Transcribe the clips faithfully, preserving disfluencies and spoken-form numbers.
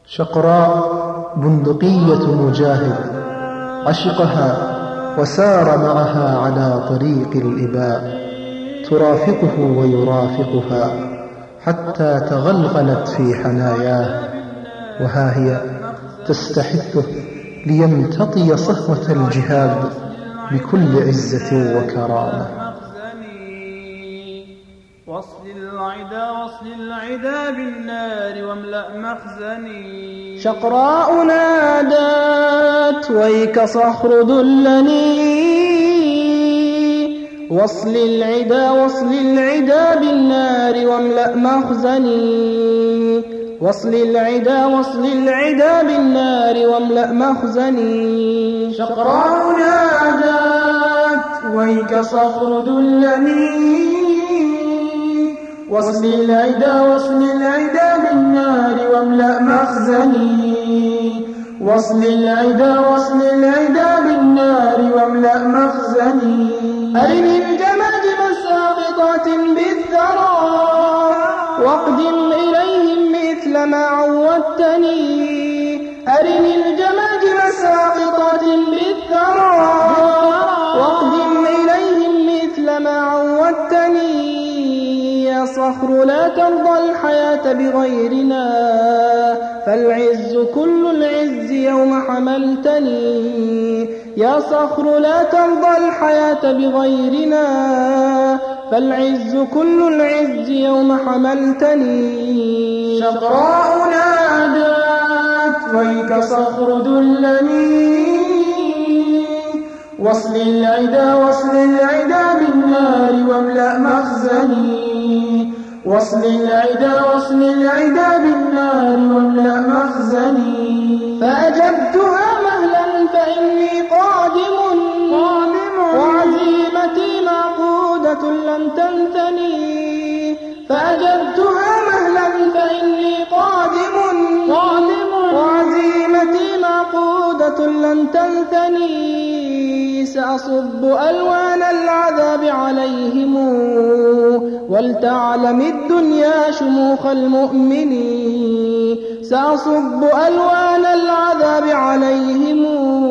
شقراء بندقية مجاهد عشقها وسار معها على طريق الإباء، ترافقه ويرافقها حتى تغلغلت في حناياه، وها هي تستحثه ليمتطي صهوة الجهاد بكل عزة وكرامة. واصل العدا واصل العدا بالنار واملأ مخزني. شقراء نادت ويك صخر دلني، واصل العدا واصل العدا بالنار واملأ مخزني. واصل العدا واصل العدا بالنار واملأ مخزني. شقراء نادت ويك صخر دلني، واصل العدا واصل العدا بالنار واملأ مخزني. واصل العدا واصل العدا بالنار واملأ مخزني. أرني الجماجم الساقطات بالثرى، واقدم إليهم مثل ما عودتني. أرني الجماجم الساقطات بالثرى، واقدم إليهم مثل ما عودتني. يا صخر لا ترضى الحياة بغيرنا، فالعز كل العز يوم حملتني. يا صخر لا ترضى الحياة بغيرنا، فالعز كل العز يوم حملتني. شقراء نادت ويك صخر دلني، واصل العدا واصل العدا بالنار واملأ مخزني. واصل العدا واصل العدا بالنار واملأ مخزني. فأجبتها مهلا فإني قادم، وعزيمتي معقودة لن تنثني. فأجبتها مهلا فإني قادم، وعزيمتي معقودة لن تنثني. سأصب ألوان العذاب عليهم، ولتعلم الدنيا شموخ المؤمنين. سأصب ألوان العذاب عليهم،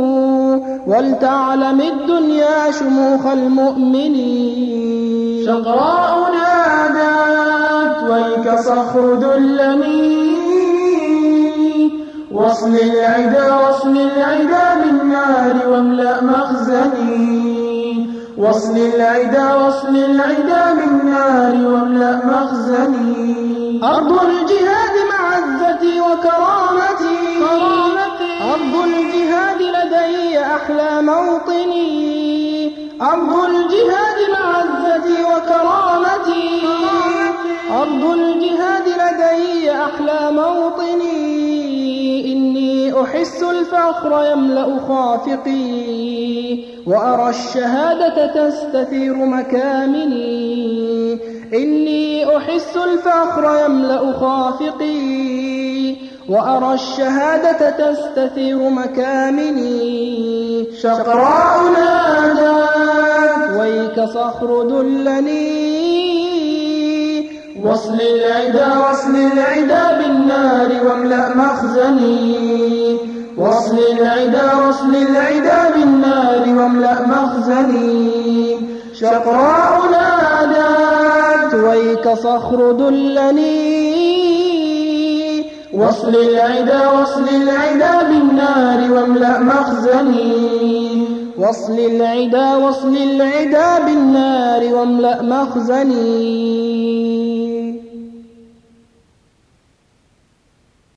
ولتعلم الدنيا شموخ المؤمنين. شقراء نادت ويك صخر دلني، واصل العدا واصل العدا بالنار واملأ مخزني. واصل العدا واصل العدا بالنار واملأ مخزني. أرض الجهاد معزتي وكرامتي، أرض الجهاد لدي أحلى موطني. أرض الجهاد معزتي وكرامتي، أرض الجهاد لدي أحلى موطني. إني أحس الفخر يملأ خافقي، وأرى الشهادة تستثير مكامني. إني أحس الفخر يملأ خافقي، وأرى الشهادة تستثير مكامني. شقراء نادت ويك صخر دلني، واصل العدا واصل العدا بالنار واملأ مخزني. واصل العدا واصل العدا بالنار واملأ مخزني. شقراء نادت ويك صخر دلني، واصل العدا واصل العدا بالنار واملأ مخزني. واصل العدا واصل العدا بالنار واملأ مخزني.